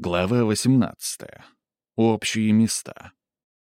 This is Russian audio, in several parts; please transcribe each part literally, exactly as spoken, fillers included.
Глава восемнадцатая. Общие места.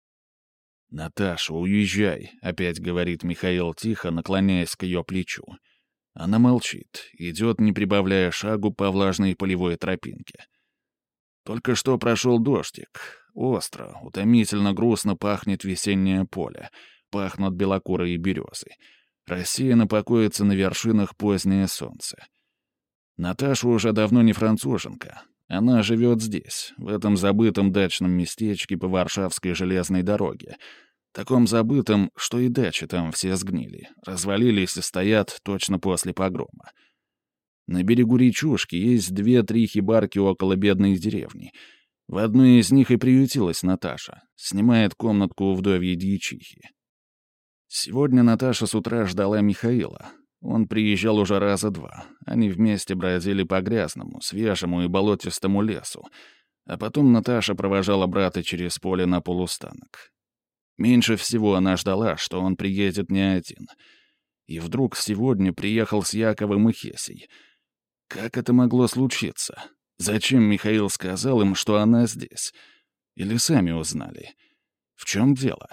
«Наташа, уезжай», — опять говорит Михаил тихо, наклоняясь к ее плечу. Она молчит, идет, не прибавляя шагу по влажной полевой тропинке. Только что прошел дождик. Остро, утомительно грустно пахнет весеннее поле. Пахнут белокурые березы. Рассеянно покоится на вершинах позднее солнце. Наташа уже давно не француженка. Она живет здесь, в этом забытом дачном местечке по Варшавской железной дороге. Таком забытом, что и дачи там все сгнили, развалились и стоят точно после погрома. На берегу речушки есть две-три хибарки около бедной деревни. В одной из них и приютилась Наташа. Снимает комнатку у вдовьей дьячихи. Сегодня Наташа с утра ждала Михаила. Он приезжал уже раза два. Они вместе бродили по грязному, свежему и болотистому лесу. А потом Наташа провожала брата через поле на полустанок. Меньше всего она ждала, что он приедет не один. И вдруг сегодня приехал с Яковом и Хесей. Как это могло случиться? Зачем Михаил сказал им, что она здесь? Или сами узнали? В чем дело?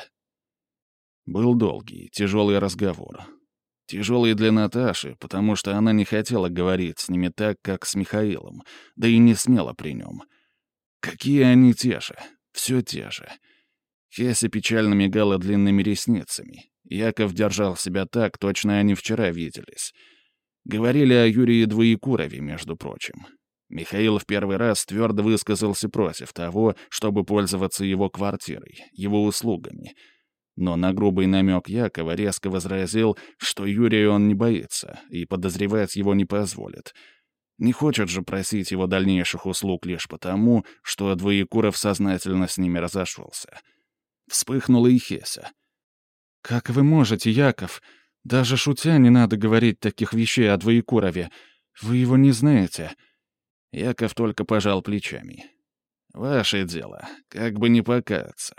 Был долгий, тяжелый разговор. Тяжелый для Наташи, потому что она не хотела говорить с ними так, как с Михаилом, да и не смела при нем. Какие они те же, все те же. Хеся печально мигала длинными ресницами. Яков держал себя так, точно они вчера виделись. Говорили о Юрии Двоекурове, между прочим. Михаил в первый раз твердо высказался против того, чтобы пользоваться его квартирой, его услугами. Но на грубый намек Якова резко возразил, что Юрия он не боится и подозревать его не позволит. Не хочет же просить его дальнейших услуг лишь потому, что Двоекуров сознательно с ними разошелся. Вспыхнула и Хеся. «Как вы можете, Яков? Даже шутя не надо говорить таких вещей о Двоекурове. Вы его не знаете». Яков только пожал плечами. «Ваше дело, как бы не покаяться».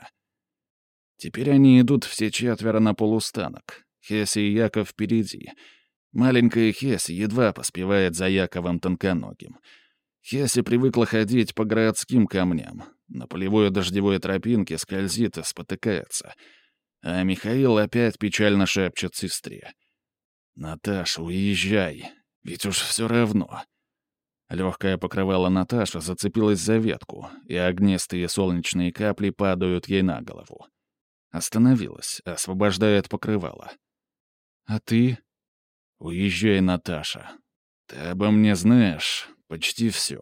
Теперь они идут все четверо на полустанок. Хеся и Яков впереди. Маленькая Хеся едва поспевает за Яковом тонконогим. Хеся привыкла ходить по городским камням. На полевой дождевой тропинке скользит и спотыкается. А Михаил опять печально шепчет сестре. «Наташа, уезжай, ведь уж все равно». Легкое покрывало Наташи зацепилось за ветку, и огнистые солнечные капли падают ей на голову. Остановилась, освобождает покрывало. «А ты?» «Уезжай, Наташа. Ты обо мне знаешь почти все».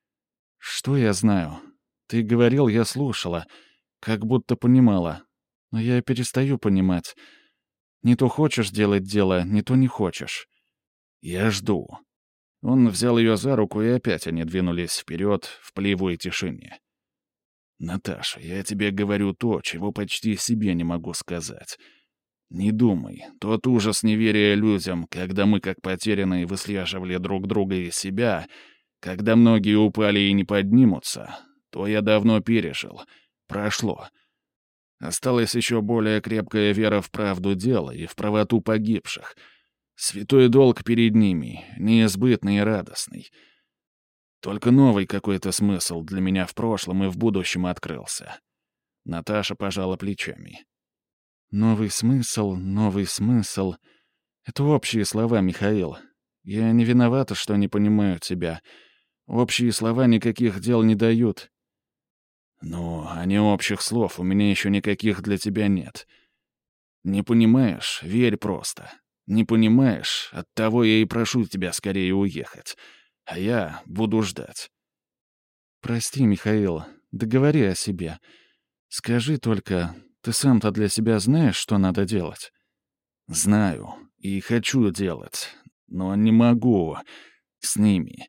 «Что я знаю? Ты говорил, я слушала, как будто понимала. Но я перестаю понимать. Не то хочешь делать дело, не то не хочешь». «Я жду». Он взял ее за руку, и опять они двинулись вперед в полевой тишине. «Наташа, я тебе говорю то, чего почти себе не могу сказать. Не думай, тот ужас неверия людям, когда мы, как потерянные, выслеживали друг друга и себя, когда многие упали и не поднимутся, то я давно пережил. Прошло. Осталась еще более крепкая вера в правду дела и в правоту погибших. Святой долг перед ними, неизбытный и радостный. Только новый какой-то смысл для меня в прошлом и в будущем открылся». Наташа пожала плечами. «Новый смысл, новый смысл. Это общие слова, Михаил. Я не виновата, что не понимаю тебя. Общие слова никаких дел не дают». «Ну, а не общих слов у меня еще никаких для тебя нет. Не понимаешь — верь просто. Не понимаешь — оттого я и прошу тебя скорее уехать. А я буду ждать». «Прости, Михаил, договори о себе. Скажи только, ты сам-то для себя знаешь, что надо делать?» «Знаю и хочу делать, но не могу с ними.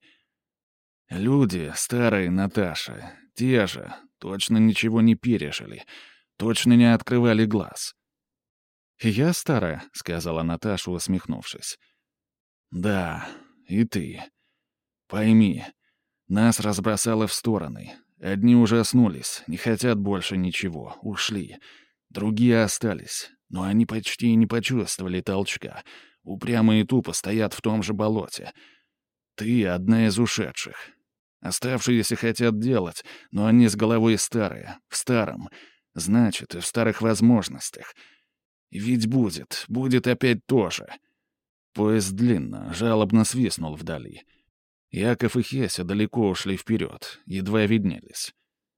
Люди, старые, Наташа, те же, точно ничего не пережили, точно не открывали глаз». «Я старая», — сказала Наташа, усмехнувшись. «Да, и ты. Пойми, нас разбросало в стороны. Одни ужаснулись, не хотят больше ничего, ушли. Другие остались, но они почти и не почувствовали толчка. Упрямо и тупо стоят в том же болоте. Ты одна из ушедших. Оставшиеся хотят делать, но они с головой старые, в старом. Значит, и в старых возможностях. И ведь будет, будет опять тоже. Поезд длинно, жалобно свистнул вдали. Яков и Хеся далеко ушли вперед, едва виднелись.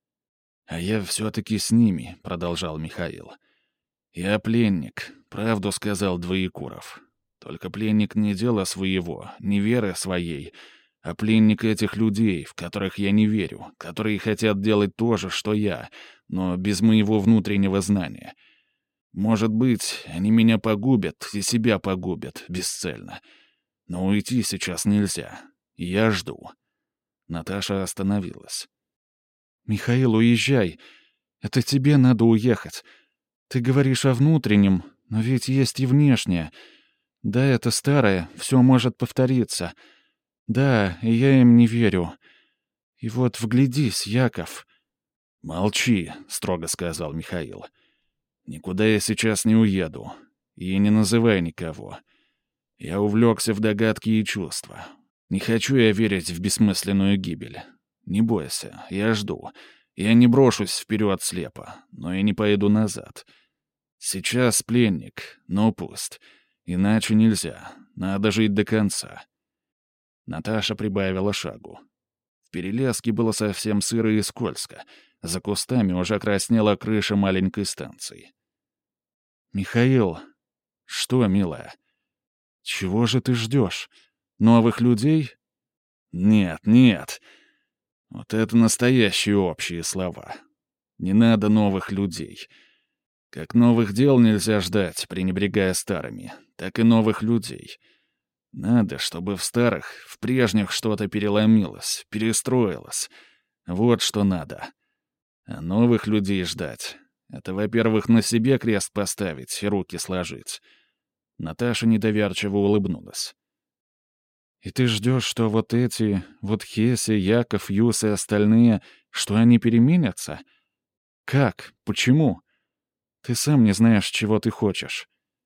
«А я все-таки с ними», — продолжал Михаил. «Я пленник», — правду сказал Двоекуров. «Только пленник не дела своего, не веры своей, а пленник этих людей, в которых я не верю, которые хотят делать то же, что я, но без моего внутреннего знания. Может быть, они меня погубят и себя погубят бесцельно. Но уйти сейчас нельзя. Я жду». Наташа остановилась. «Михаил, уезжай. Это тебе надо уехать. Ты говоришь о внутреннем, но ведь есть и внешнее. Да, это старое, все может повториться. Да, и я им не верю. И вот вглядись, Яков». «Молчи», — строго сказал Михаил. «Никуда я сейчас не уеду. И не называй никого. Я увлекся в догадки и чувства. Не хочу я верить в бессмысленную гибель. Не бойся, я жду. Я не брошусь вперед слепо, но и не пойду назад. Сейчас пленник, но пусть. Иначе нельзя. Надо жить до конца». Наташа прибавила шагу. В Перелеске было совсем сыро и скользко. За кустами уже краснела крыша маленькой станции. «Михаил!» «Что, милая?» «Чего же ты ждешь? Новых людей?» «Нет, нет. Вот это настоящие общие слова. Не надо новых людей. Как новых дел нельзя ждать, пренебрегая старыми, так и новых людей. Надо, чтобы в старых, в прежних что-то переломилось, перестроилось. Вот что надо. А новых людей ждать — это, во-первых, на себе крест поставить и руки сложить». Наташа недоверчиво улыбнулась. «И ты ждешь, что вот эти, вот Хеся, Яков, Юс и остальные, что они переменятся? Как? Почему? Ты сам не знаешь, чего ты хочешь».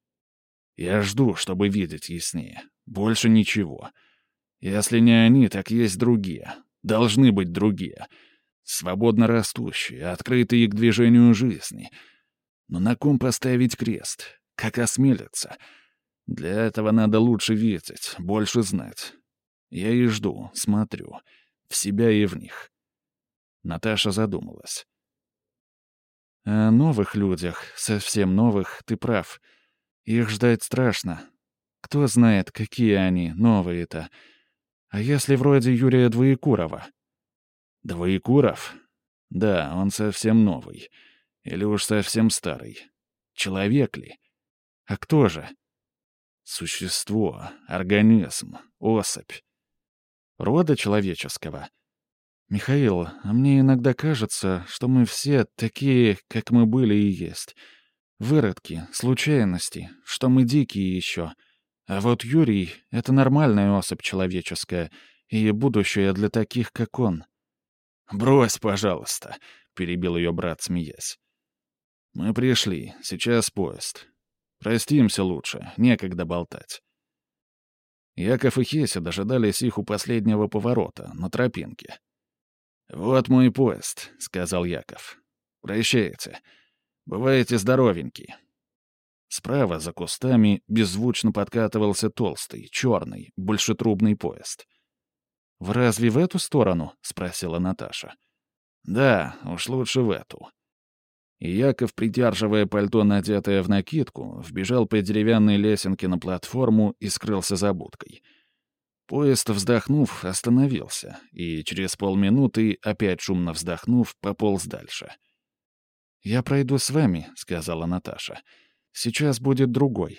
«Я жду, чтобы видеть яснее. Больше ничего. Если не они, так есть другие. Должны быть другие. Свободно растущие, открытые к движению жизни. Но на ком поставить крест? Как осмелиться? Для этого надо лучше видеть, больше знать. Я и жду, смотрю. В себя и в них». Наташа задумалась. «О новых людях, совсем новых, ты прав. Их ждать страшно. Кто знает, какие они, новые-то. А если вроде Юрия Двоекурова?» «Двоекуров? Да, он совсем новый. Или уж совсем старый. Человек ли? А кто же?» «Существо, организм, особь. Рода человеческого. Михаил, а мне иногда кажется, что мы все такие, как мы были и есть. Выродки, случайности, что мы дикие еще. А вот Юрий — это нормальная особь человеческая, и будущее для таких, как он». «Брось, пожалуйста», — перебил ее брат, смеясь. «Мы пришли, сейчас поезд. Простимся лучше, некогда болтать». Яков и Хеся дожидались их у последнего поворота, на тропинке. «Вот мой поезд», — сказал Яков. «Прощайте. Бываете здоровеньки». Справа, за кустами, беззвучно подкатывался толстый, черный, большетрубный поезд. «Вы разве в эту сторону?» — спросила Наташа. «Да, уж лучше в эту». И Яков, придерживая пальто, надетое в накидку, вбежал по деревянной лесенке на платформу и скрылся за будкой. Поезд, вздохнув, остановился, и через полминуты, опять шумно вздохнув, пополз дальше. «Я пройду с вами», — сказала Наташа. «Сейчас будет другой».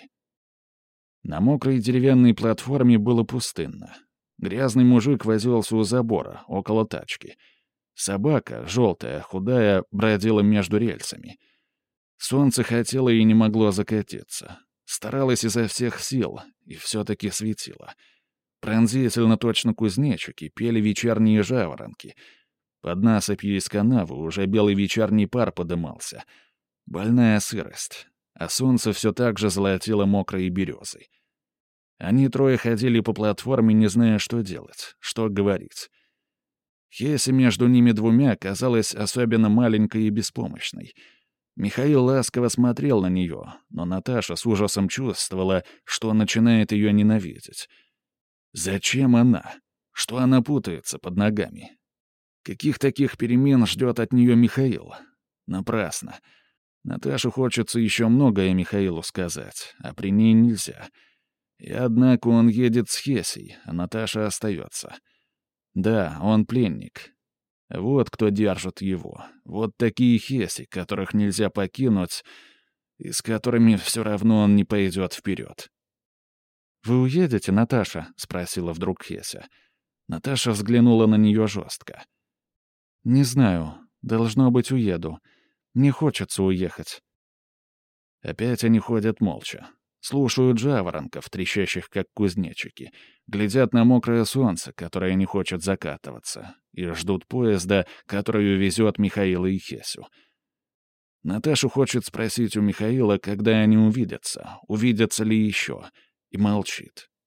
На мокрой деревянной платформе было пустынно. Грязный мужик возился у забора, около тачки. Собака, желтая, худая, бродила между рельсами. Солнце хотело и не могло закатиться. Старалось изо всех сил, и все-таки светило. Пронзительно, точно кузнечики, пели вечерние жаворонки. Под насыпью из канавы уже белый вечерний пар подымался. Больная сырость, а солнце все так же золотило мокрые березы. Они трое ходили по платформе, не зная, что делать, что говорить. Хеся между ними двумя казалась особенно маленькой и беспомощной. Михаил ласково смотрел на нее, но Наташа с ужасом чувствовала, что он начинает ее ненавидеть. Зачем она? Что она путается под ногами? Каких таких перемен ждет от нее Михаил? Напрасно. Наташе хочется еще многое Михаилу сказать, а при ней нельзя. И однако он едет с Хесей, а Наташа остается. Да, он пленник. Вот кто держит его. Вот такие Хеси, которых нельзя покинуть, и с которыми все равно он не пойдет вперед. «Вы уедете, Наташа?» — спросила вдруг Хеся. Наташа взглянула на нее жестко. «Не знаю. Должно быть, уеду. Мне хочется уехать». Опять они ходят молча. Слушают жаворонков, трещащих как кузнечики, глядят на мокрое солнце, которое не хочет закатываться, и ждут поезда, который увезет Михаила и Хесю. Наташа хочет спросить у Михаила, когда они увидятся, увидятся ли еще, и молчит.